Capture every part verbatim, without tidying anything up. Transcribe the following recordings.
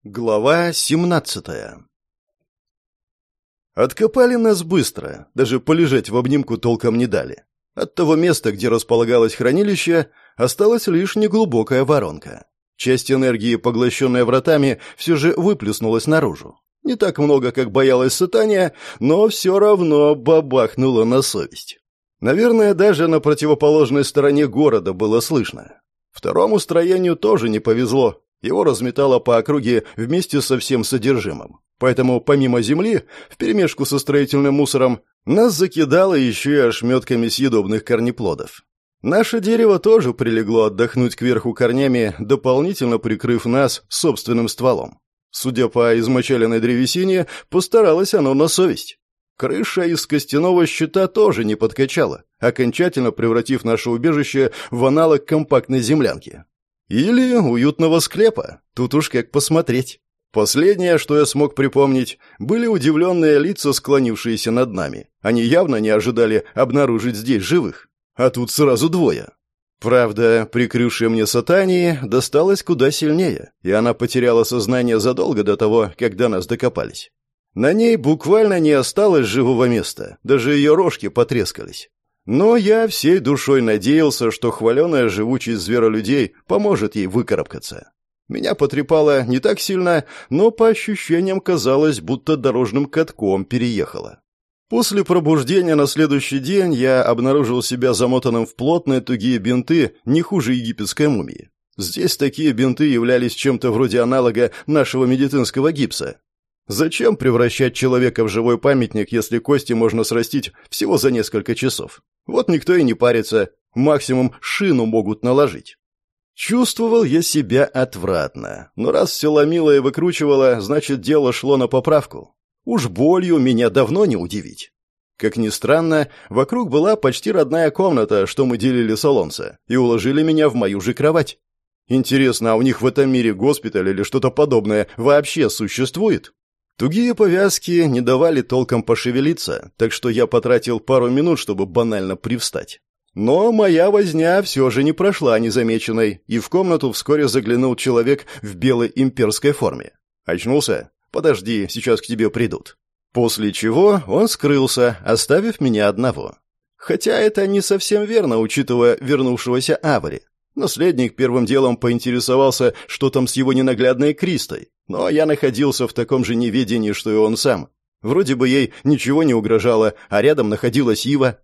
Глава семнадцатая. Откопали нас быстро, даже полежать в обнимку толком не дали. От того места, где располагалось хранилище, осталась лишь неглубокая воронка. Часть энергии, поглощенная вратами, все же выплеснулась наружу. Не так много, как боялась Сатания, но все равно бабахнуло на совесть. Наверное, даже на противоположной стороне города было слышно. Второму строению тоже не повезло. Его разметало по округе вместе со всем содержимым. Поэтому помимо земли, вперемешку со строительным мусором, нас закидало еще и ошметками съедобных корнеплодов. Наше дерево тоже прилегло отдохнуть кверху корнями, дополнительно прикрыв нас собственным стволом. Судя по измочаленной древесине, постаралось оно на совесть. Крыша из костяного щита тоже не подкачала, окончательно превратив наше убежище в аналог компактной землянки. Или уютного склепа, тут уж как посмотреть. Последнее, что я смог припомнить, были удивленные лица, склонившиеся над нами. Они явно не ожидали обнаружить здесь живых. А тут сразу двое. Правда, прикрывшая мне Сатании досталось куда сильнее, и она потеряла сознание задолго до того, как до нас докопались. На ней буквально не осталось живого места, даже ее рожки потрескались. Но я всей душой надеялся, что хваленая живучесть зверолюдей поможет ей выкарабкаться. Меня потрепало не так сильно, но по ощущениям казалось, будто дорожным катком переехало. После пробуждения на следующий день я обнаружил себя замотанным в плотные тугие бинты не хуже египетской мумии. Здесь такие бинты являлись чем-то вроде аналога нашего медицинского гипса. Зачем превращать человека в живой памятник, если кости можно срастить всего за несколько часов? Вот никто и не парится, максимум шину могут наложить. Чувствовал я себя отвратно, но раз все ломило и выкручивало, значит, дело шло на поправку. Уж болью меня давно не удивить. Как ни странно, вокруг была почти родная комната, что мы делили с Алонсо, и уложили меня в мою же кровать. Интересно, а у них в этом мире госпиталь или что-то подобное вообще существует? Тугие повязки не давали толком пошевелиться, так что я потратил пару минут, чтобы банально привстать. Но моя возня все же не прошла незамеченной, и в комнату вскоре заглянул человек в белой имперской форме. «Очнулся? Подожди, сейчас к тебе придут». После чего он скрылся, оставив меня одного. Хотя это не совсем верно, учитывая вернувшегося Авари. Наследник первым делом поинтересовался, что там с его ненаглядной Кристой, но я находился в таком же неведении, что и он сам. Вроде бы ей ничего не угрожало, а рядом находилась Ива.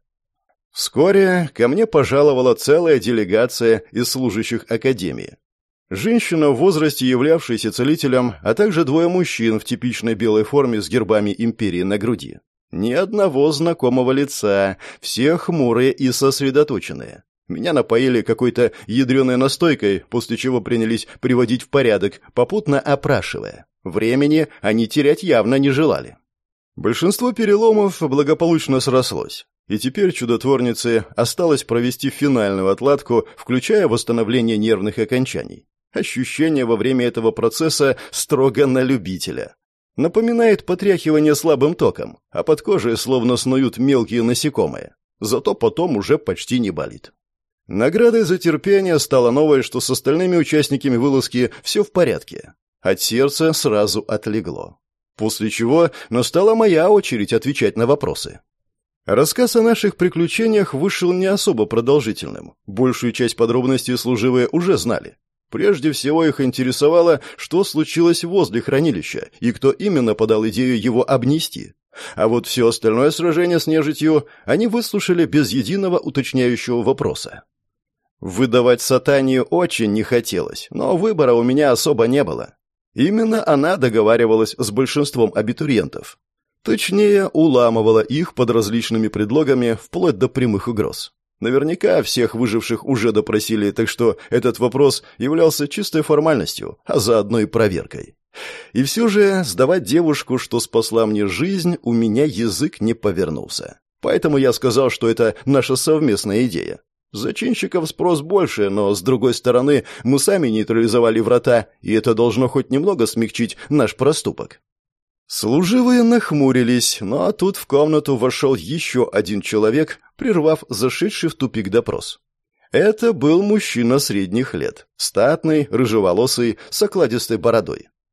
Вскоре ко мне пожаловала целая делегация из служащих Академии. Женщина в возрасте, являвшаяся целителем, а также двое мужчин в типичной белой форме с гербами империи на груди. Ни одного знакомого лица, все хмурые и сосредоточенные. Меня напоили какой-то ядреной настойкой, после чего принялись приводить в порядок, попутно опрашивая. Времени они терять явно не желали. Большинство переломов благополучно срослось, и теперь чудотворнице осталось провести финальную отладку, включая восстановление нервных окончаний. Ощущение во время этого процесса строго на любителя. Напоминает потряхивание слабым током, а под кожей словно снуют мелкие насекомые. Зато потом уже почти не болит. Наградой за терпение стало новое, что с остальными участниками вылазки все в порядке. От сердца сразу отлегло. После чего настала моя очередь отвечать на вопросы. Рассказ о наших приключениях вышел не особо продолжительным. Большую часть подробностей служивые уже знали. Прежде всего их интересовало, что случилось возле хранилища и кто именно подал идею его обнести. А вот все остальное сражение с нежитью они выслушали без единого уточняющего вопроса. Выдавать Сатанию очень не хотелось, но выбора у меня особо не было. Именно она договаривалась с большинством абитуриентов. Точнее, уламывала их под различными предлогами, вплоть до прямых угроз. Наверняка всех выживших уже допросили, так что этот вопрос являлся чистой формальностью, а заодно и проверкой. И все же сдавать девушку, что спасла мне жизнь, у меня язык не повернулся. Поэтому я сказал, что это наша совместная идея. Зачинщиков спрос больше, но, с другой стороны, мы сами нейтрализовали врата, и это должно хоть немного смягчить наш проступок. Служивые нахмурились, но тут в комнату вошел еще один человек, прервав зашедший в тупик допрос. Это был мужчина средних лет, статный, рыжеволосый, с окладистой бородой.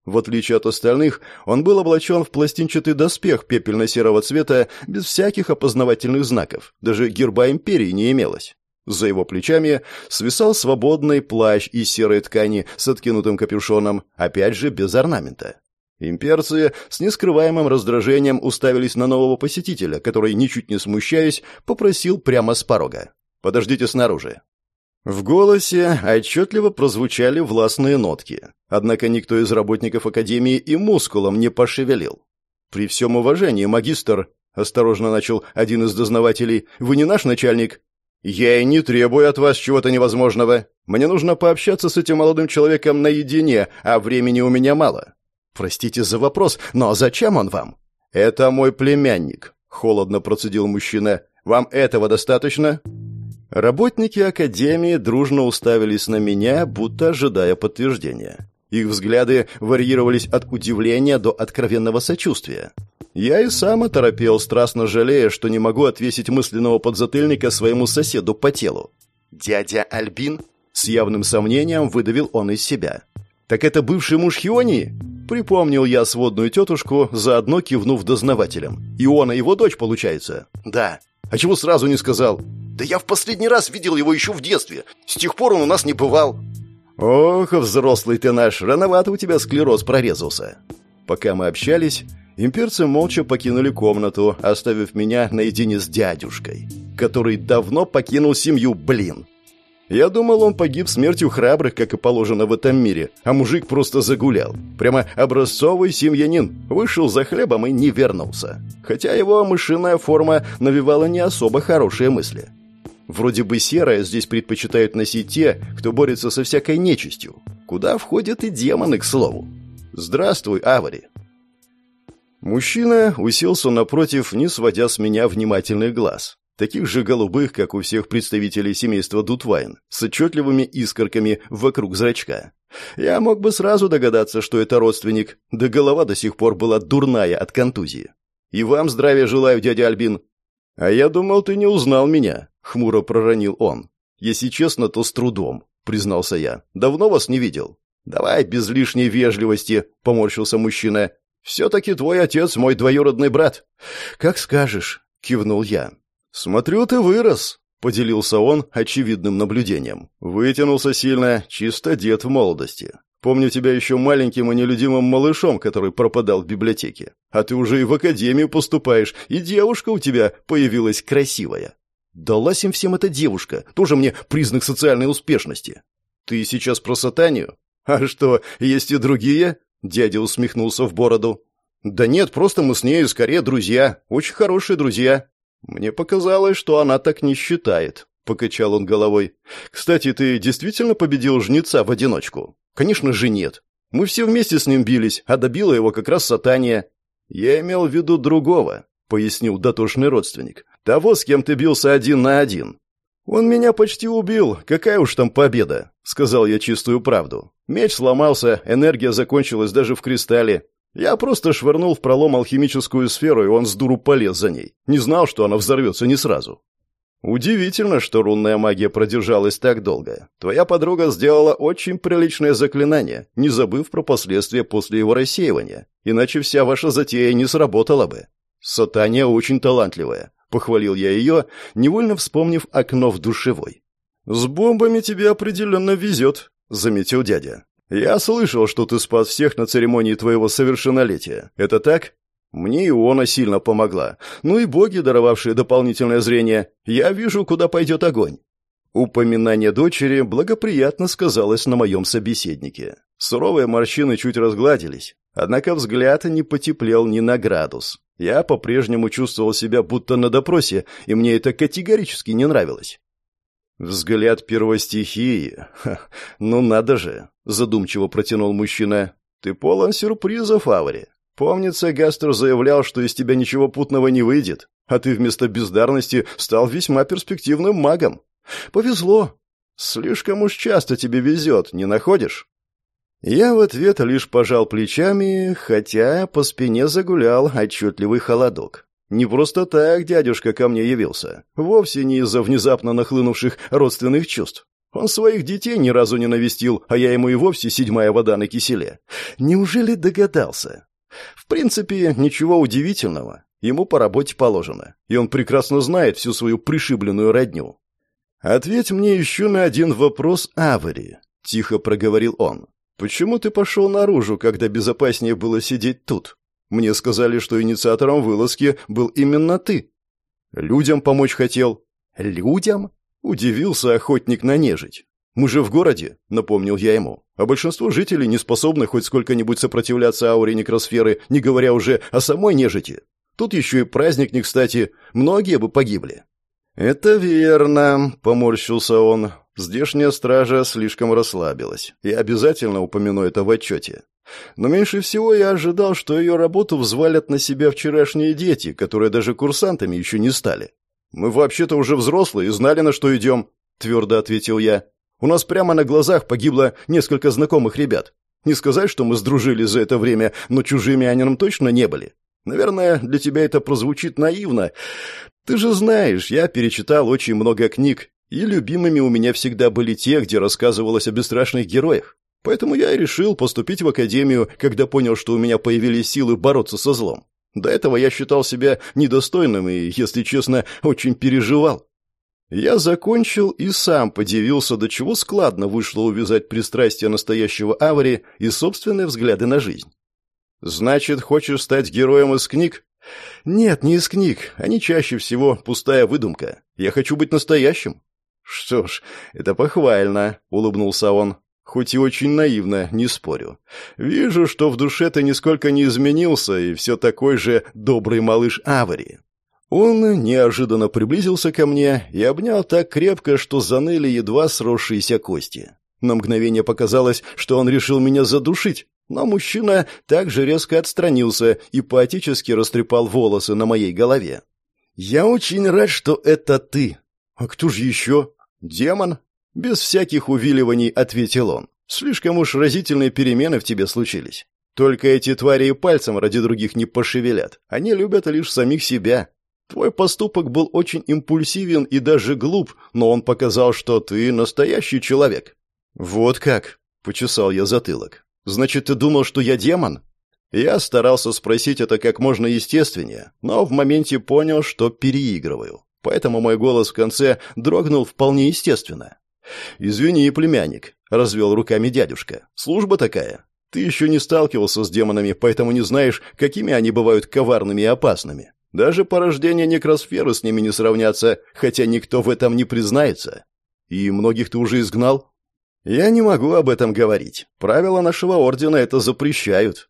В отличие от остальных, он был облачен в пластинчатый доспех пепельно-серого цвета без всяких опознавательных знаков, даже герба империи не имелось. За его плечами свисал свободный плащ из серой ткани с откинутым капюшоном, опять же без орнамента. Имперцы с нескрываемым раздражением уставились на нового посетителя, который, ничуть не смущаясь, попросил прямо с порога: «Подождите снаружи». В голосе отчетливо прозвучали властные нотки, однако никто из работников Академии и мускулом не пошевелил. «При всем уважении, магистр», — осторожно начал один из дознавателей, — «вы не наш начальник?» «Я и не требую от вас чего-то невозможного. Мне нужно пообщаться с этим молодым человеком наедине, а времени у меня мало». «Простите за вопрос, но зачем он вам?» «Это мой племянник», — холодно процедил мужчина. «Вам этого достаточно?» Работники Академии дружно уставились на меня, будто ожидая подтверждения. Их взгляды варьировались от удивления до откровенного сочувствия. Я и сам оторопел, страстно жалея, что не могу отвесить мысленного подзатыльника своему соседу по телу. «Дядя Альбин?» — с явным сомнением выдавил он из себя. «Так это бывший муж Хионии?» Припомнил я сводную тетушку, заодно кивнув дознавателям. «Иона его дочь, получается?» «Да». «А чего сразу не сказал?» «Да я в последний раз видел его еще в детстве. С тех пор он у нас не бывал». «Ох, взрослый ты наш, рановато у тебя склероз прорезался». Пока мы общались, имперцы молча покинули комнату, оставив меня наедине с дядюшкой, который давно покинул семью, блин. Я думал, он погиб смертью храбрых, как и положено в этом мире, а мужик просто загулял. Прямо образцовый семьянин. Вышел за хлебом и не вернулся. Хотя его мышиная форма навевала не особо хорошие мысли. Вроде бы серое здесь предпочитают носить те, кто борется со всякой нечистью. Куда входят и демоны, к слову. «Здравствуй, Авари». Мужчина уселся напротив, не сводя с меня внимательных глаз. Таких же голубых, как у всех представителей семейства Дутвайн, с отчетливыми искорками вокруг зрачка. Я мог бы сразу догадаться, что это родственник, да голова до сих пор была дурная от контузии. «И вам здравия желаю, дядя Альбин». «А я думал, ты не узнал меня», — хмуро проронил он. «Если честно, то с трудом», — признался я. «Давно вас не видел». «Давай без лишней вежливости», — поморщился мужчина. «Все-таки твой отец мой двоюродный брат». «Как скажешь», — кивнул я. «Смотрю, ты вырос», — поделился он очевидным наблюдением. «Вытянулся сильно, чисто дед в молодости. Помню тебя еще маленьким и нелюдимым малышом, который пропадал в библиотеке. А ты уже и в академию поступаешь, и девушка у тебя появилась красивая». «Далась им всем эта девушка, тоже мне признак социальной успешности». «Ты сейчас про Сатанию?» «А что, есть и другие?» — дядя усмехнулся в бороду. «Да нет, просто мы с ней скорее друзья, очень хорошие друзья». «Мне показалось, что она так не считает», — покачал он головой. «Кстати, ты действительно победил жнеца в одиночку?» «Конечно же нет. Мы все вместе с ним бились, а добила его как раз Сатания». «Я имел в виду другого», — пояснил дотошный родственник. «Того, с кем ты бился один на один». «Он меня почти убил. Какая уж там победа», — сказал я чистую правду. «Меч сломался, энергия закончилась даже в кристалле. Я просто швырнул в пролом алхимическую сферу, и он с дуру полез за ней. Не знал, что она взорвется не сразу». «Удивительно, что рунная магия продержалась так долго. Твоя подруга сделала очень приличное заклинание, не забыв про последствия после его рассеивания. Иначе вся ваша затея не сработала бы. Сатания очень талантливая», — похвалил я ее, невольно вспомнив окно в душевой. «С бомбами тебе определенно везет», — заметил дядя. «Я слышал, что ты спас всех на церемонии твоего совершеннолетия. Это так?» «Мне Иона сильно помогла. Ну и боги, даровавшие дополнительное зрение. Я вижу, куда пойдет огонь». Упоминание дочери благоприятно сказалось на моем собеседнике. Суровые морщины чуть разгладились, однако взгляд не потеплел ни на градус. Я по-прежнему чувствовал себя будто на допросе, и мне это категорически не нравилось. «Взгляд первостихии. Ха, ну надо же», — задумчиво протянул мужчина. «Ты полон сюрпризов, Авари. Помнится, Гастер заявлял, что из тебя ничего путного не выйдет, а ты вместо бездарности стал весьма перспективным магом. Повезло. Слишком уж часто тебе везет, не находишь?» Я в ответ лишь пожал плечами, хотя по спине загулял отчетливый холодок. Не просто так дядюшка ко мне явился. Вовсе не из-за внезапно нахлынувших родственных чувств. Он своих детей ни разу не навестил, а я ему и вовсе седьмая вода на киселе. Неужели догадался? В принципе, ничего удивительного. Ему по работе положено, и он прекрасно знает всю свою пришибленную родню. «Ответь мне еще на один вопрос, Авари», — тихо проговорил он. «Почему ты пошел наружу, когда безопаснее было сидеть тут? Мне сказали, что инициатором вылазки был именно ты». «Людям помочь хотел». «Людям?» — удивился охотник на нежить. «Мы же в городе», — напомнил я ему, «а большинство жителей не способны хоть сколько-нибудь сопротивляться ауре некросферы, не говоря уже о самой нежити. Тут еще и праздник не кстати, многие бы погибли». «Это верно», — поморщился он. «Здешняя стража слишком расслабилась. Я обязательно упомяну это в отчете. Но меньше всего я ожидал, что ее работу взвалят на себя вчерашние дети, которые даже курсантами еще не стали. Мы вообще-то уже взрослые и знали, на что идем», — твердо ответил я. «У нас прямо на глазах погибло несколько знакомых ребят. Не сказать, что мы сдружились за это время, но чужими они нам точно не были. Наверное, для тебя это прозвучит наивно. Ты же знаешь, я перечитал очень много книг, и любимыми у меня всегда были те, где рассказывалось о бесстрашных героях. Поэтому я и решил поступить в академию, когда понял, что у меня появились силы бороться со злом. До этого я считал себя недостойным и, если честно, очень переживал. Я закончил и сам подивился, до чего складно вышло увязать пристрастие настоящего Авари и собственные взгляды на жизнь. «Значит, хочешь стать героем из книг?» «Нет, не из книг. Они чаще всего пустая выдумка. Я хочу быть настоящим». «Что ж, это похвально», — улыбнулся он. «Хоть и очень наивно, не спорю. Вижу, что в душе ты нисколько не изменился, и все такой же добрый малыш Авари». Он неожиданно приблизился ко мне и обнял так крепко, что заныли едва сросшиеся кости. На мгновение показалось, что он решил меня задушить, но мужчина также резко отстранился и поотечески растрепал волосы на моей голове. «Я очень рад, что это ты». «А кто же еще?» «Демон?» Без всяких увиливаний ответил он. «Слишком уж разительные перемены в тебе случились. Только эти твари и пальцем ради других не пошевелят. Они любят лишь самих себя. Твой поступок был очень импульсивен и даже глуп, но он показал, что ты настоящий человек». «Вот как?» — почесал я затылок. «Значит, ты думал, что я демон?» Я старался спросить это как можно естественнее, но в моменте понял, что переигрываю. Поэтому мой голос в конце дрогнул вполне естественно. «Извини, племянник», — развел руками дядюшка. «Служба такая. Ты еще не сталкивался с демонами, поэтому не знаешь, какими они бывают коварными и опасными. Даже порождения некросферы с ними не сравнятся, хотя никто в этом не признается. И многих ты уже изгнал?» «Я не могу об этом говорить. Правила нашего ордена это запрещают».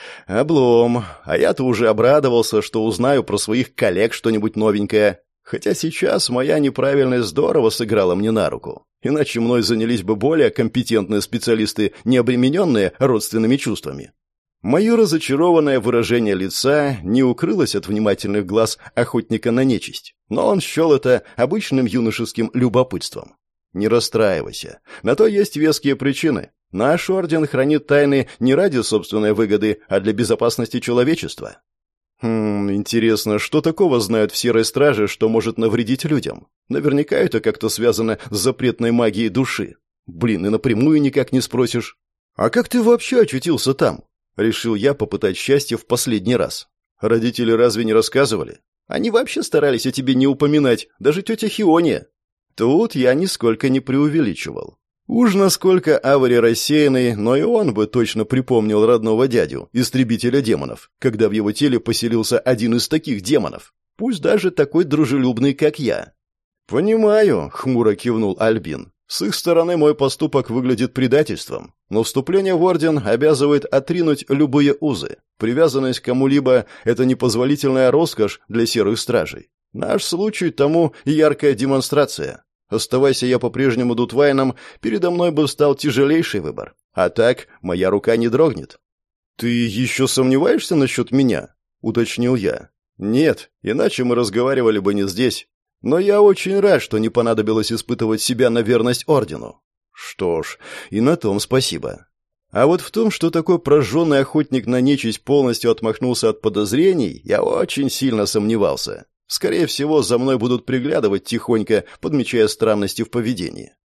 «Облом. А я-то уже обрадовался, что узнаю про своих коллег что-нибудь новенькое. Хотя сейчас моя неправильность здорово сыграла мне на руку. Иначе мной занялись бы более компетентные специалисты, не обремененные родственными чувствами». Мое разочарованное выражение лица не укрылось от внимательных глаз охотника на нечисть, но он счел это обычным юношеским любопытством. «Не расстраивайся. На то есть веские причины. Наш орден хранит тайны не ради собственной выгоды, а для безопасности человечества». «Хм, интересно, что такого знают в Серой Страже, что может навредить людям? Наверняка это как-то связано с запретной магией души. Блин, и напрямую никак не спросишь. А как ты вообще очутился там?» Решил я попытать счастье в последний раз. «Родители разве не рассказывали? Они вообще старались о тебе не упоминать, даже тетя Хиония». Тут я нисколько не преувеличивал. Уж насколько Авари рассеянный, но и он бы точно припомнил родного дядю, истребителя демонов, когда в его теле поселился один из таких демонов, пусть даже такой дружелюбный, как я. «Понимаю», — хмуро кивнул Альбин. «С их стороны мой поступок выглядит предательством, но вступление в орден обязывает отринуть любые узы. Привязанность к кому-либо — это непозволительная роскошь для серых стражей. Наш случай тому яркая демонстрация. Оставайся я по-прежнему Дутвайном, передо мной бы стал тяжелейший выбор. А так моя рука не дрогнет». «Ты еще сомневаешься насчет меня?» — уточнил я. «Нет, иначе мы разговаривали бы не здесь. Но я очень рад, что не понадобилось испытывать себя на верность ордену». «Что ж, и на том спасибо». А вот в том, что такой прожженный охотник на нечисть полностью отмахнулся от подозрений, я очень сильно сомневался. Скорее всего, за мной будут приглядывать тихонько, подмечая странности в поведении.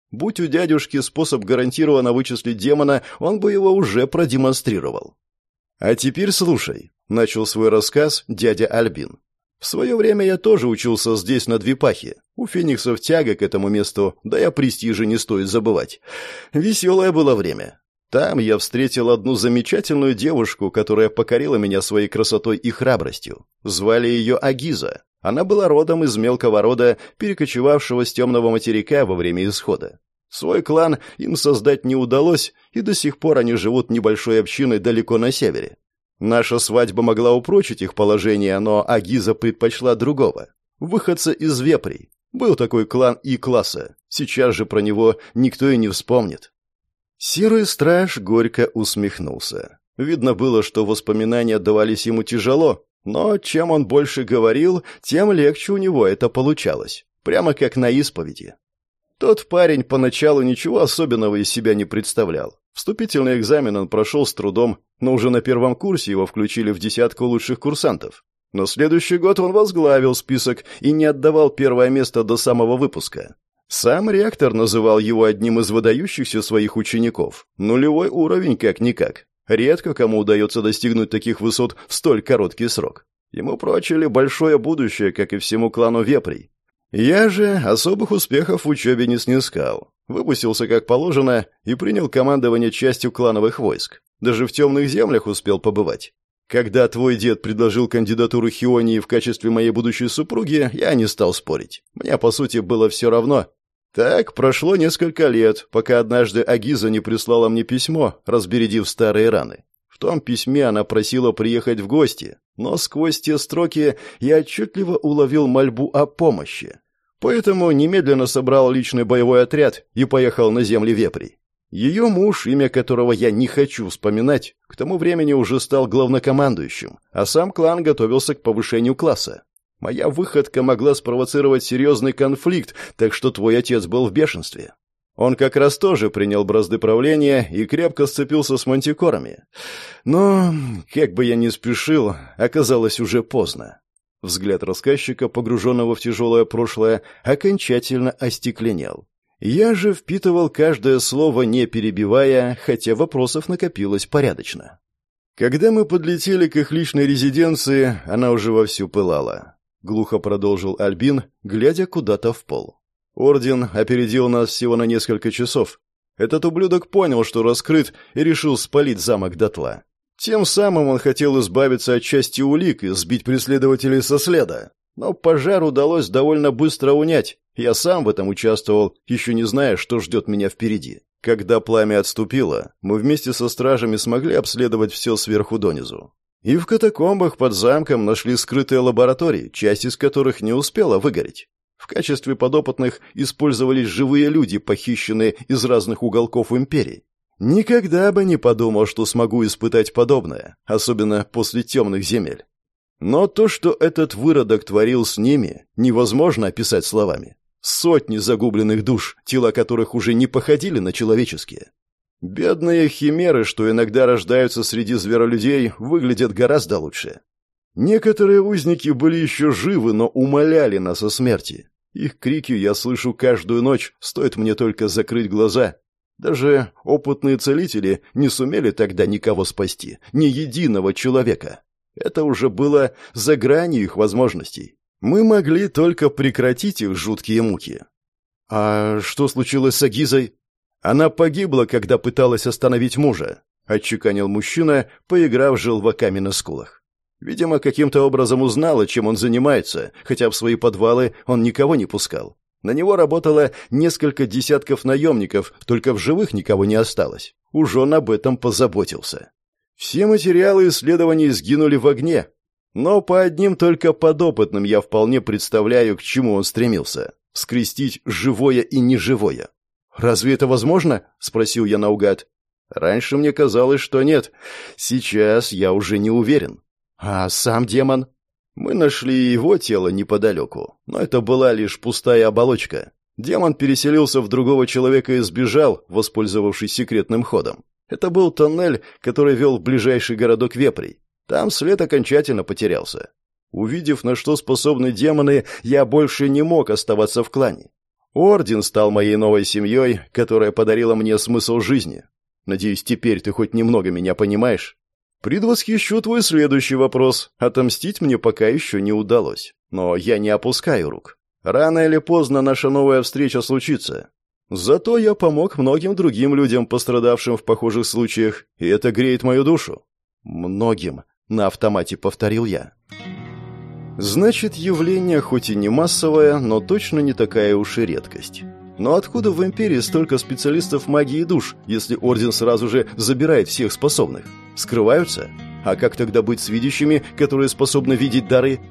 Будь у дядюшки способ гарантированно вычислить демона, он бы его уже продемонстрировал. «А теперь слушай», — начал свой рассказ дядя Альбин. «В свое время я тоже учился здесь на Двипахе. У фениксов тяга к этому месту, да и о престиже не стоит забывать. Веселое было время. Там я встретил одну замечательную девушку, которая покорила меня своей красотой и храбростью. Звали ее Агиза. Она была родом из мелкого рода, перекочевавшего с темного материка во время исхода. Свой клан им создать не удалось, и до сих пор они живут небольшой общиной далеко на севере. Наша свадьба могла упрочить их положение, но Агиза предпочла другого. Выходца из вепрей. Был такой клан И-класса. Сейчас же про него никто и не вспомнит». Серый страж горько усмехнулся. Видно было, что воспоминания давались ему тяжело, но чем он больше говорил, тем легче у него это получалось. Прямо как на исповеди. Тот парень поначалу ничего особенного из себя не представлял. Вступительный экзамен он прошел с трудом, но уже на первом курсе его включили в десятку лучших курсантов. На следующий год он возглавил список и не отдавал первое место до самого выпуска. Сам ректор называл его одним из выдающихся своих учеников. Нулевой уровень как-никак. Редко кому удается достигнуть таких высот в столь короткий срок. Ему прочили большое будущее, как и всему клану вепрей. Я же особых успехов в учебе не снискал. Выпустился как положено и принял командование частью клановых войск. Даже в темных землях успел побывать. Когда твой дед предложил кандидатуру Хионии в качестве моей будущей супруги, я не стал спорить. Мне, по сути, было все равно. Так прошло несколько лет, пока однажды Агиза не прислала мне письмо, разбередив старые раны. В том письме она просила приехать в гости, но сквозь те строки я отчетливо уловил мольбу о помощи. Поэтому немедленно собрал личный боевой отряд и поехал на земли вепрей. Ее муж, имя которого я не хочу вспоминать, к тому времени уже стал главнокомандующим, а сам клан готовился к повышению класса. Моя выходка могла спровоцировать серьезный конфликт, так что твой отец был в бешенстве. Он как раз тоже принял бразды правления и крепко сцепился с мантикорами. Но, как бы я ни спешил, оказалось уже поздно. Взгляд рассказчика, погруженного в тяжелое прошлое, окончательно остекленел. Я же впитывал каждое слово, не перебивая, хотя вопросов накопилось порядочно. Когда мы подлетели к их личной резиденции, она уже вовсю пылала. Глухо продолжил Альбин, глядя куда-то в пол. Орден опередил нас всего на несколько часов. Этот ублюдок понял, что раскрыт, и решил спалить замок дотла. Тем самым он хотел избавиться от части улик и сбить преследователей со следа. Но пожар удалось довольно быстро унять. Я сам в этом участвовал, еще не зная, что ждет меня впереди. Когда пламя отступило, мы вместе со стражами смогли обследовать все сверху донизу. И в катакомбах под замком нашли скрытые лаборатории, часть из которых не успела выгореть. В качестве подопытных использовались живые люди, похищенные из разных уголков империи. Никогда бы не подумал, что смогу испытать подобное, особенно после темных земель. Но то, что этот выродок творил с ними, невозможно описать словами. Сотни загубленных душ, тела которых уже не походили на человеческие. Бедные химеры, что иногда рождаются среди зверолюдей, выглядят гораздо лучше. Некоторые узники были еще живы, но умоляли нас о смерти. Их крики я слышу каждую ночь, стоит мне только закрыть глаза. Даже опытные целители не сумели тогда никого спасти, ни единого человека. Это уже было за гранью их возможностей. Мы могли только прекратить их жуткие муки. «А что случилось с Агизой?» «Она погибла, когда пыталась остановить мужа», — отчеканил мужчина, поиграв желваками на скулах. Видимо, каким-то образом узнала, чем он занимается, хотя в свои подвалы он никого не пускал. На него работало несколько десятков наемников, только в живых никого не осталось. Уж он об этом позаботился. Все материалы исследований сгинули в огне. Но по одним только подопытным я вполне представляю, к чему он стремился. Скрестить живое и неживое. «Разве это возможно?» — спросил я наугад. Раньше мне казалось, что нет. Сейчас я уже не уверен. «А сам демон?» Мы нашли его тело неподалеку, но это была лишь пустая оболочка. Демон переселился в другого человека и сбежал, воспользовавшись секретным ходом. Это был тоннель, который вел в ближайший городок вепрей. Там след окончательно потерялся. Увидев, на что способны демоны, я больше не мог оставаться в клане. Орден стал моей новой семьей, которая подарила мне смысл жизни. Надеюсь, теперь ты хоть немного меня понимаешь? Предвосхищу твой следующий вопрос. Отомстить мне пока еще не удалось. Но я не опускаю рук. Рано или поздно наша новая встреча случится. Зато я помог многим другим людям, пострадавшим в похожих случаях, и это греет мою душу. Многим, на автомате повторил я. Значит, явление хоть и не массовое, но точно не такая уж и редкость. Но откуда в Империи столько специалистов магии душ, если Орден сразу же забирает всех способных? Скрываются? А как тогда быть с видящими, которые способны видеть дары?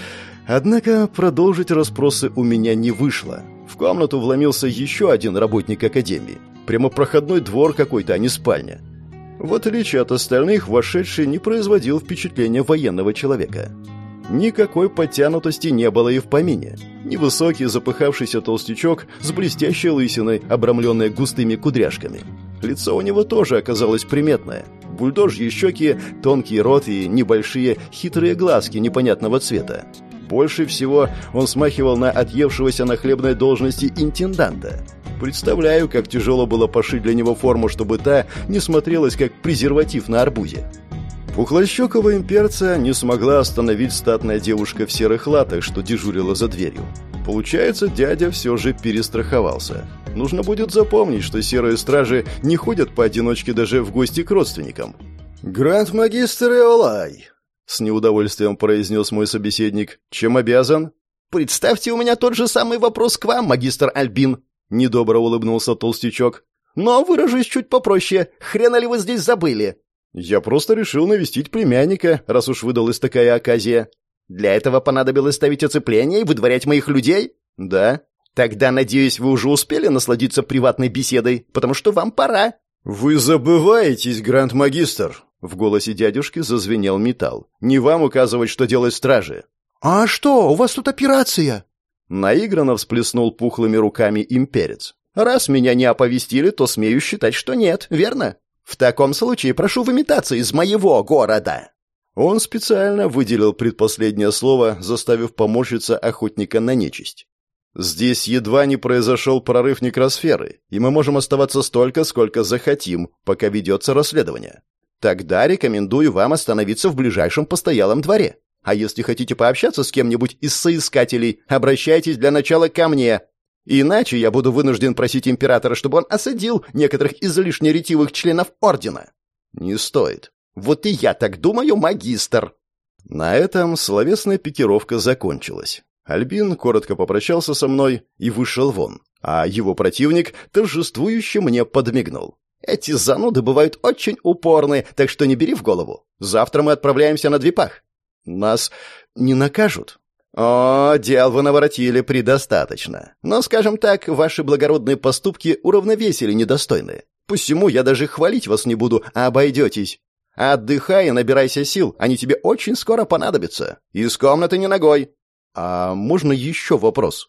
Однако продолжить расспросы у меня не вышло. В комнату вломился еще один работник Академии. Прямо проходной двор какой-то, а не спальня. В отличие от остальных, вошедший не производил впечатления военного человека. Никакой подтянутости не было и в помине. Невысокий, запыхавшийся толстячок с блестящей лысиной, обрамленной густыми кудряшками. Лицо у него тоже оказалось приметное. Бульдожьи щеки, тонкий рот и небольшие хитрые глазки непонятного цвета. Больше всего он смахивал на отъевшегося на хлебной должности интенданта. Представляю, как тяжело было пошить для него форму, чтобы та не смотрелась как презерватив на арбузе. Пухлощекого имперца не смогла остановить статная девушка в серых латах, что дежурила за дверью. Получается, дядя все же перестраховался. Нужно будет запомнить, что серые стражи не ходят поодиночке даже в гости к родственникам. «Гранд-магистр Эолай!» — с неудовольствием произнес мой собеседник. «Чем обязан?» «Представьте, у меня тот же самый вопрос к вам, магистр Альбин!» — недобро улыбнулся толстячок. «Но выражусь чуть попроще. Хрена ли вы здесь забыли?» «Я просто решил навестить племянника, раз уж выдалась такая оказия». «Для этого понадобилось ставить оцепление и выдворять моих людей?» «Да». «Тогда, надеюсь, вы уже успели насладиться приватной беседой, потому что вам пора». «Вы забываетесь, гранд-магистр!» В голосе дядюшки зазвенел металл. «Не вам указывать, что делать стражи». «А что, у вас тут операция?» Наигранно всплеснул пухлыми руками имперец. «Раз меня не оповестили, то смею считать, что нет, верно? В таком случае прошу выметаться из моего города». Он специально выделил предпоследнее слово, заставив поморщиться охотника на нечисть. «Здесь едва не произошел прорыв некросферы, и мы можем оставаться столько, сколько захотим, пока ведется расследование. Тогда рекомендую вам остановиться в ближайшем постоялом дворе. А если хотите пообщаться с кем-нибудь из соискателей, обращайтесь для начала ко мне. Иначе я буду вынужден просить императора, чтобы он осадил некоторых излишне ретивых членов Ордена». «Не стоит». «Вот и я так думаю, магистр». На этом словесная пикировка закончилась. Альбин коротко попрощался со мной и вышел вон, а его противник торжествующе мне подмигнул. «Эти зануды бывают очень упорны, так что не бери в голову. Завтра мы отправляемся на Двипах». «Нас не накажут?» «О, дел вы наворотили предостаточно. Но, скажем так, ваши благородные поступки уравновесили недостойные. Посему я даже хвалить вас не буду, а обойдетесь. Отдыхай и набирайся сил, они тебе очень скоро понадобятся. Из комнаты не ногой». «А можно еще вопрос?»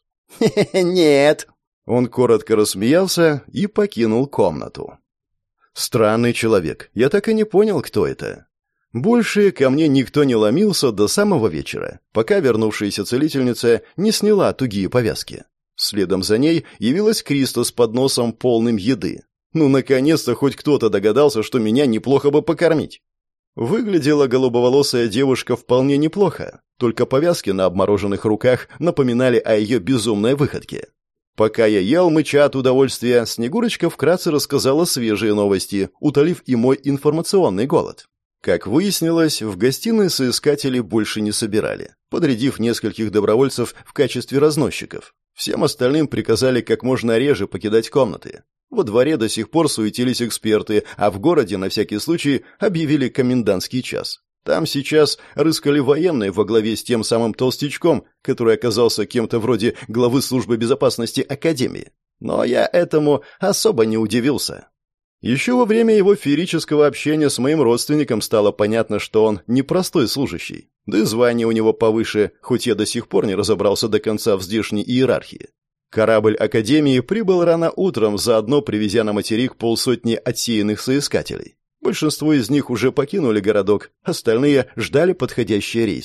«Нет». Он коротко рассмеялся и покинул комнату. Странный человек. Я так и не понял, кто это. Больше ко мне никто не ломился до самого вечера, пока вернувшаяся целительница не сняла тугие повязки. Следом за ней явилась Криста с подносом полным еды. Ну, наконец-то хоть кто-то догадался, что меня неплохо бы покормить. Выглядела голубоволосая девушка вполне неплохо, только повязки на обмороженных руках напоминали о ее безумной выходке. Пока я ел, мыча от удовольствия, Снегурочка вкратце рассказала свежие новости, утолив и мой информационный голод. Как выяснилось, в гостиной соискатели больше не собирали, подрядив нескольких добровольцев в качестве разносчиков. Всем остальным приказали как можно реже покидать комнаты. Во дворе до сих пор суетились эксперты, а в городе на всякий случай объявили комендантский час. Там сейчас рыскали военные во главе с тем самым толстячком, который оказался кем-то вроде главы службы безопасности Академии. Но я этому особо не удивился. Еще во время его феерического общения с моим родственником стало понятно, что он непростой служащий. Да и звание у него повыше, хоть я до сих пор не разобрался до конца в здешней иерархии. Корабль Академии прибыл рано утром, заодно привезя на материк полсотни отсеянных соискателей. Большинство из них уже покинули городок, остальные ждали подходящие рейсы.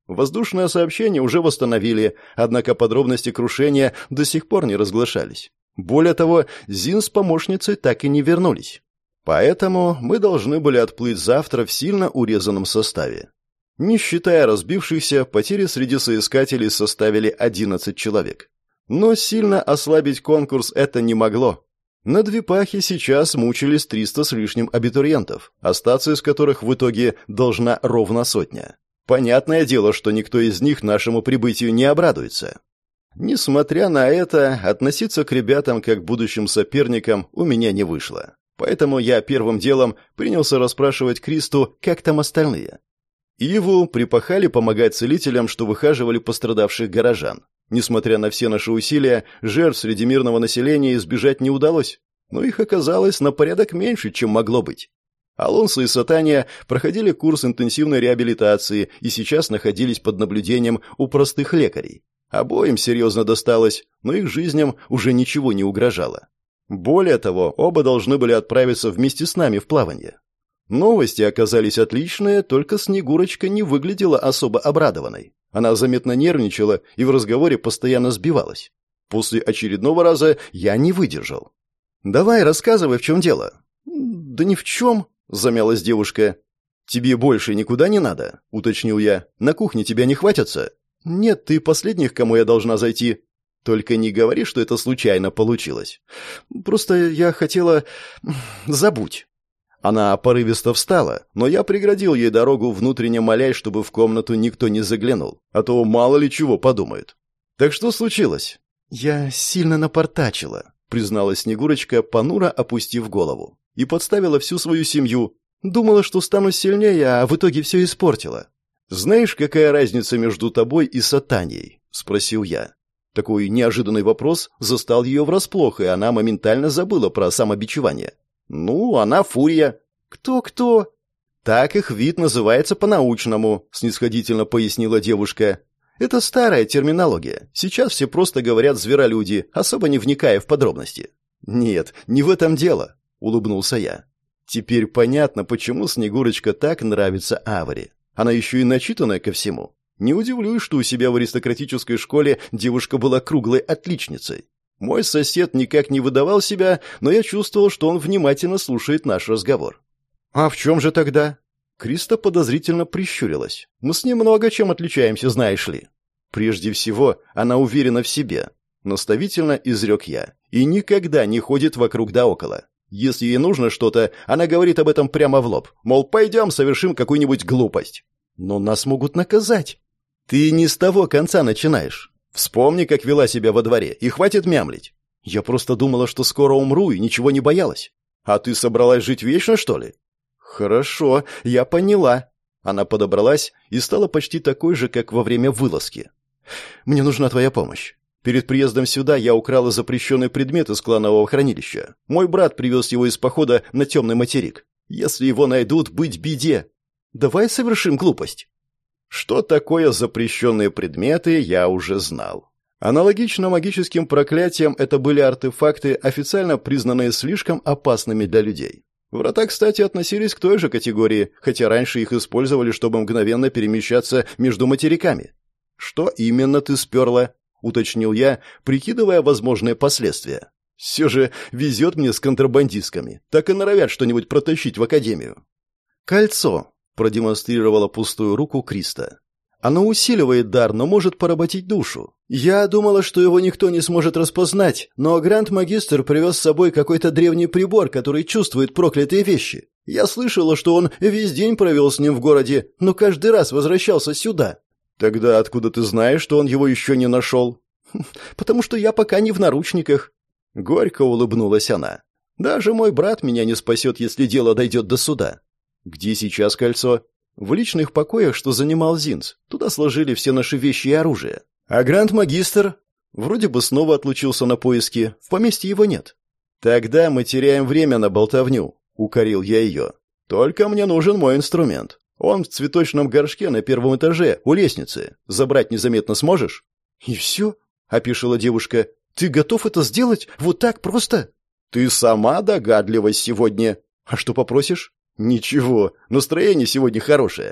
Воздушное сообщение уже восстановили, однако подробности крушения до сих пор не разглашались. Более того, Зин с помощницей так и не вернулись. Поэтому мы должны были отплыть завтра в сильно урезанном составе. Не считая разбившихся, потери среди соискателей составили одиннадцать человек. Но сильно ослабить конкурс это не могло. На Двипахе сейчас мучились триста с лишним абитуриентов, остаться из которых в итоге должна ровно сотня. Понятное дело, что никто из них нашему прибытию не обрадуется. Несмотря на это, относиться к ребятам как к будущим соперникам у меня не вышло. Поэтому я первым делом принялся расспрашивать Кристу, как там остальные. Иву припахали помогать целителям, что выхаживали пострадавших горожан. Несмотря на все наши усилия, жертв среди мирного населения избежать не удалось, но их оказалось на порядок меньше, чем могло быть. Алонсо и Сатания проходили курс интенсивной реабилитации и сейчас находились под наблюдением у простых лекарей. Обоим серьезно досталось, но их жизням уже ничего не угрожало. Более того, оба должны были отправиться вместе с нами в плавание. Новости оказались отличные, только Снегурочка не выглядела особо обрадованной. Она заметно нервничала и в разговоре постоянно сбивалась. После очередного раза я не выдержал. «Давай, рассказывай, в чем дело». «Да ни в чем», — замялась девушка. «Тебе больше никуда не надо?» — уточнил я. «На кухне тебя не хватятся?» «Нет, ты последний, к кому я должна зайти». «Только не говори, что это случайно получилось. Просто я хотела... забудь». Она порывисто встала, но я преградил ей дорогу, внутренне молясь, чтобы в комнату никто не заглянул, а то мало ли чего подумают. «Так что случилось?» «Я сильно напортачила», — призналась Снегурочка, понуро опустив голову, и подставила всю свою семью. Думала, что стану сильнее, а в итоге все испортила. «Знаешь, какая разница между тобой и Сатанией?» — спросил я. Такой неожиданный вопрос застал ее врасплох, и она моментально забыла про самобичевание. «Ну, она фурия». «Кто-кто?» «Так их вид называется по-научному», — снисходительно пояснила девушка. «Это старая терминология. Сейчас все просто говорят зверолюди, особо не вникая в подробности». «Нет, не в этом дело», — улыбнулся я. «Теперь понятно, почему Снегурочка так нравится Аваре. Она еще и начитанная ко всему. Не удивлюсь, что у себя в аристократической школе девушка была круглой отличницей. Мой сосед никак не выдавал себя, но я чувствовал, что он внимательно слушает наш разговор. «А в чем же тогда?» Криста подозрительно прищурилась. «Мы с ним много чем отличаемся, знаешь ли». «Прежде всего, она уверена в себе», — наставительно изрек я, «и никогда не ходит вокруг да около. Если ей нужно что-то, она говорит об этом прямо в лоб, мол, пойдем, совершим какую-нибудь глупость. Но нас могут наказать». «Ты не с того конца начинаешь. Вспомни, как вела себя во дворе, и хватит мямлить. Я просто думала, что скоро умру, и ничего не боялась. А ты собралась жить вечно, что ли?» «Хорошо, я поняла». Она подобралась и стала почти такой же, как во время вылазки. «Мне нужна твоя помощь. Перед приездом сюда я украла запрещенный предмет из кланового хранилища. Мой брат привез его из похода на темный материк. Если его найдут, быть беде. Давай совершим глупость». Что такое запрещенные предметы, я уже знал. Аналогично магическим проклятиям это были артефакты, официально признанные слишком опасными для людей. Врата, кстати, относились к той же категории, хотя раньше их использовали, чтобы мгновенно перемещаться между материками. «Что именно ты сперла?» — уточнил я, прикидывая возможные последствия. «Все же везет мне с контрабандистками, так и норовят что-нибудь протащить в академию». «Кольцо», — продемонстрировала пустую руку Криста. «Оно усиливает дар, но может поработить душу. Я думала, что его никто не сможет распознать, но Гранд-магистр привез с собой какой-то древний прибор, который чувствует проклятые вещи. Я слышала, что он весь день провел с ним в городе, но каждый раз возвращался сюда». «Тогда откуда ты знаешь, что он его еще не нашел?» «Потому что я пока не в наручниках». Горько улыбнулась она. «Даже мой брат меня не спасет, если дело дойдет до суда». «Где сейчас кольцо?» «В личных покоях, что занимал Зинц. Туда сложили все наши вещи и оружие». «А Гранд-магистр?» «Вроде бы снова отлучился на поиски. В поместье его нет». «Тогда мы теряем время на болтовню», — укорил я ее. «Только мне нужен мой инструмент. Он в цветочном горшке на первом этаже, у лестницы. Забрать незаметно сможешь?» «И все?» — опешила девушка. «Ты готов это сделать? Вот так просто?» «Ты сама догадливась сегодня. А что попросишь?» «Ничего, настроение сегодня хорошее».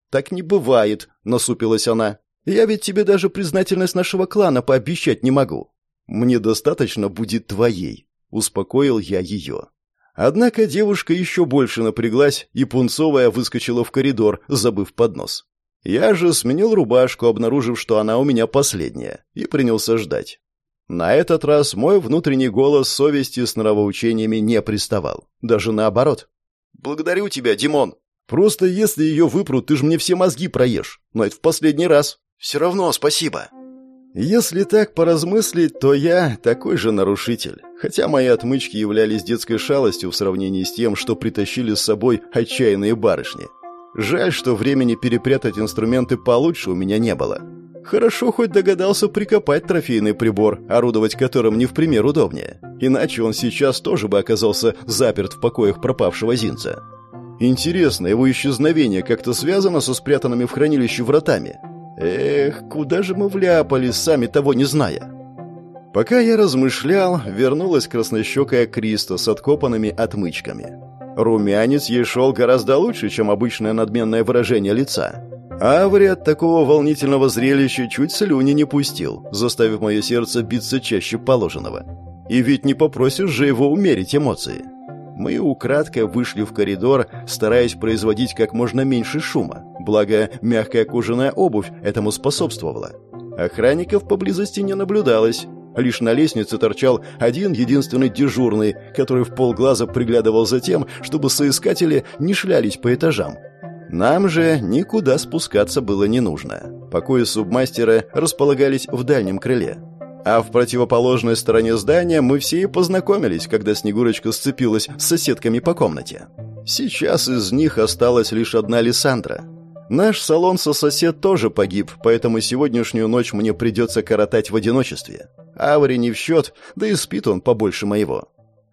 «Так не бывает», — насупилась она. «Я ведь тебе даже признательность нашего клана пообещать не могу». «Мне достаточно будет твоей», — успокоил я ее. Однако девушка еще больше напряглась, и пунцовая выскочила в коридор, забыв поднос. Я же сменил рубашку, обнаружив, что она у меня последняя, и принялся ждать. На этот раз мой внутренний голос совести с нравоучениями не приставал. Даже наоборот. «Благодарю тебя, Димон. Просто если ее выпрут, ты же мне все мозги проешь. Но это в последний раз». «Все равно спасибо». Если так поразмыслить, то я такой же нарушитель. Хотя мои отмычки являлись детской шалостью в сравнении с тем, что притащили с собой отчаянные барышни. Жаль, что времени перепрятать инструменты получше у меня не было. Хорошо хоть догадался прикопать трофейный прибор, орудовать которым не в пример удобнее. Иначе он сейчас тоже бы оказался заперт в покоях пропавшего Зинца. Интересно, его исчезновение как-то связано со спрятанными в хранилище вратами? Эх, куда же мы вляпались, сами того не зная? Пока я размышлял, вернулась краснощекая Криста с откопанными отмычками. Румянец ей шел гораздо лучше, чем обычное надменное выражение лица. Аври от такого волнительного зрелища чуть слюни не пустил, заставив мое сердце биться чаще положенного. И ведь не попросишь же его умерить эмоции. Мы украдкой вышли в коридор, стараясь производить как можно меньше шума, благо мягкая кожаная обувь этому способствовала. Охранников поблизости не наблюдалось. Лишь на лестнице торчал один единственный дежурный, который в полглаза приглядывал за тем, чтобы соискатели не шлялись по этажам. Нам же никуда спускаться было не нужно. Покои субмастера располагались в дальнем крыле. А в противоположной стороне здания мы все и познакомились, когда Снегурочка сцепилась с соседками по комнате. Сейчас из них осталась лишь одна Лиссандра. Наш салон-сосед тоже погиб, поэтому сегодняшнюю ночь мне придется коротать в одиночестве. Аври не в счет, да и спит он побольше моего.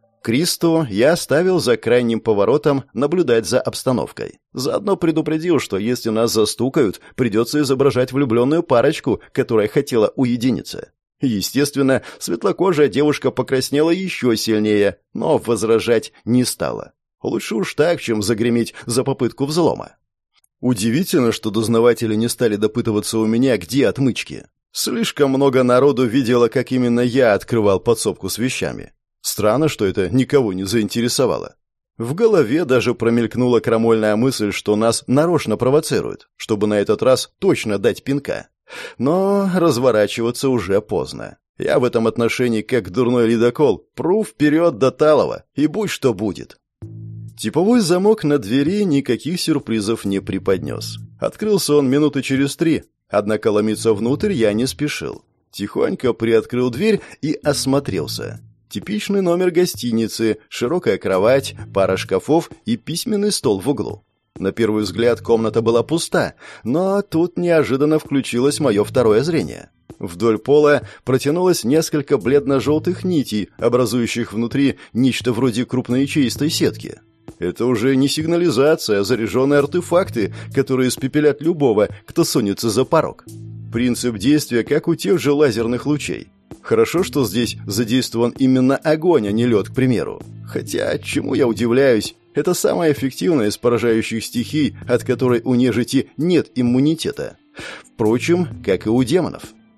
Кристу я оставил за крайним поворотом наблюдать за обстановкой. Заодно предупредил, что если нас застукают, придется изображать влюбленную парочку, которая хотела уединиться. Естественно, светлокожая девушка покраснела еще сильнее, но возражать не стала. Лучше уж так, чем загреметь за попытку взлома. Удивительно, что дознаватели не стали допытываться у меня, где отмычки. Слишком много народу видело, как именно я открывал подсобку с вещами. Странно, что это никого не заинтересовало. В голове даже промелькнула крамольная мысль, что нас нарочно провоцируют, чтобы на этот раз точно дать пинка. Но разворачиваться уже поздно. Я в этом отношении, как дурной ледокол, пру вперед до талого, и будь что будет. Типовой замок на двери никаких сюрпризов не преподнес. Открылся он минуты через три, однако ломиться внутрь я не спешил. Тихонько приоткрыл дверь и осмотрелся. Типичный номер гостиницы, широкая кровать, пара шкафов и письменный стол в углу. На первый взгляд комната была пуста, но тут неожиданно включилось мое второе зрение. Вдоль пола протянулось несколько бледно-желтых нитей, образующих внутри нечто вроде крупной ячеистой сетки. Это уже не сигнализация, а заряженные артефакты, которые испепелят любого, кто сунется за порог. Принцип действия, как у тех же лазерных лучей. Хорошо, что здесь задействован именно огонь, а не лед, к примеру. Хотя, чему я удивляюсь, это самая эффективная из поражающих стихий, от которой у нежити нет иммунитета. Впрочем, как и у демонов.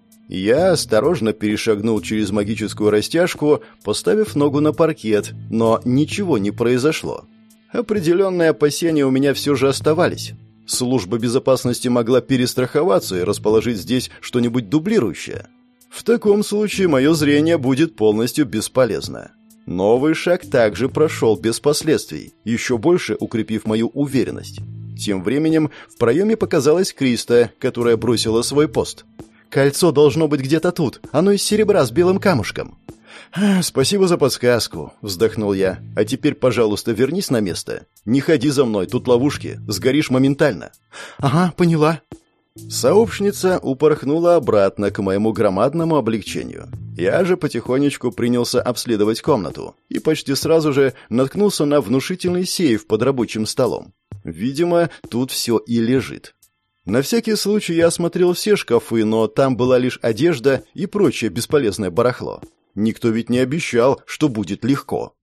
Я осторожно перешагнул через магическую растяжку, поставив ногу на паркет, но ничего не произошло. Определенные опасения у меня все же оставались. Служба безопасности могла перестраховаться и расположить здесь что-нибудь дублирующее. В таком случае мое зрение будет полностью бесполезно. Новый шаг также прошел без последствий, еще больше укрепив мою уверенность. Тем временем в проеме показалась Криста, которая бросила свой пост. «Кольцо должно быть где-то тут, оно из серебра с белым камушком». «Спасибо за подсказку», — вздохнул я. «А теперь, пожалуйста, вернись на место. Не ходи за мной, тут ловушки, сгоришь моментально». «Ага, поняла». Сообщница упорхнула обратно к моему громадному облегчению. Я же потихонечку принялся обследовать комнату и почти сразу же наткнулся на внушительный сейф под рабочим столом. Видимо, тут все и лежит. На всякий случай я осмотрел все шкафы, но там была лишь одежда и прочее бесполезное барахло. Никто ведь не обещал, что будет легко.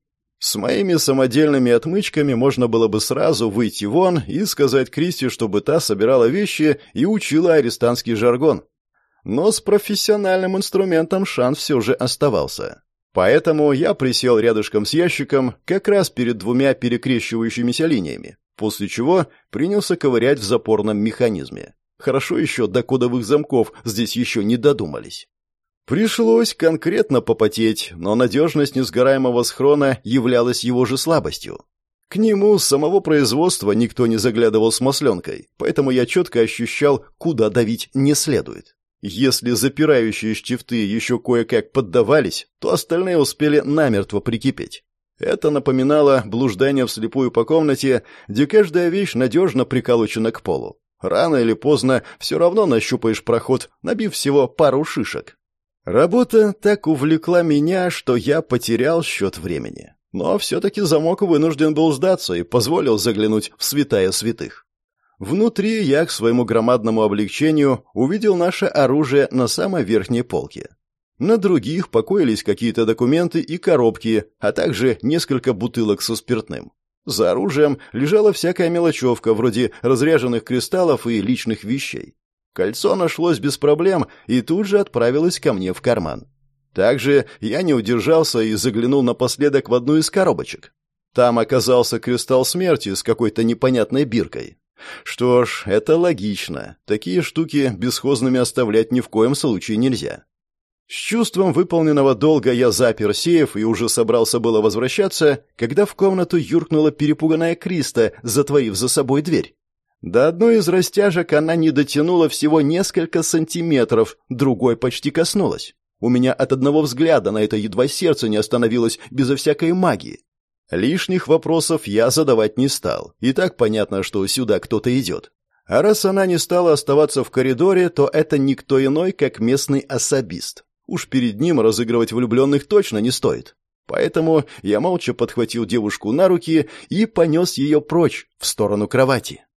С моими самодельными отмычками можно было бы сразу выйти вон и сказать Кристи, чтобы та собирала вещи и учила арестантский жаргон. Но с профессиональным инструментом шанс все же оставался. Поэтому я присел рядышком с ящиком как раз перед двумя перекрещивающимися линиями, после чего принялся ковырять в запорном механизме. Хорошо еще до кодовых замков здесь еще не додумались. Пришлось конкретно попотеть, но надежность несгораемого схрона являлась его же слабостью. К нему с самого производства никто не заглядывал с масленкой, поэтому я четко ощущал, куда давить не следует. Если запирающие штифты еще кое-как поддавались, то остальные успели намертво прикипеть. Это напоминало блуждание вслепую по комнате, где каждая вещь надежно приколочена к полу. Рано или поздно все равно нащупаешь проход, набив всего пару шишек. Работа так увлекла меня, что я потерял счет времени. Но все-таки замок вынужден был сдаться и позволил заглянуть в святая святых. Внутри я, к своему громадному облегчению, увидел наше оружие на самой верхней полке. На других покоились какие-то документы и коробки, а также несколько бутылок со спиртным. За оружием лежала всякая мелочевка, вроде разряженных кристаллов и личных вещей. Кольцо нашлось без проблем и тут же отправилось ко мне в карман. Также я не удержался и заглянул напоследок в одну из коробочек. Там оказался кристалл смерти с какой-то непонятной биркой. Что ж, это логично. Такие штуки бесхозными оставлять ни в коем случае нельзя. С чувством выполненного долга я запер сейф и уже собрался было возвращаться, когда в комнату юркнула перепуганная Криста, затворив за собой дверь. До одной из растяжек она не дотянула всего несколько сантиметров, другой почти коснулась. У меня от одного взгляда на это едва сердце не остановилось безо всякой магии. Лишних вопросов я задавать не стал, и так понятно, что сюда кто-то идет. А раз она не стала оставаться в коридоре, то это никто иной, как местный особист. Уж перед ним разыгрывать влюбленных точно не стоит. Поэтому я молча подхватил девушку на руки и понес ее прочь, в сторону кровати.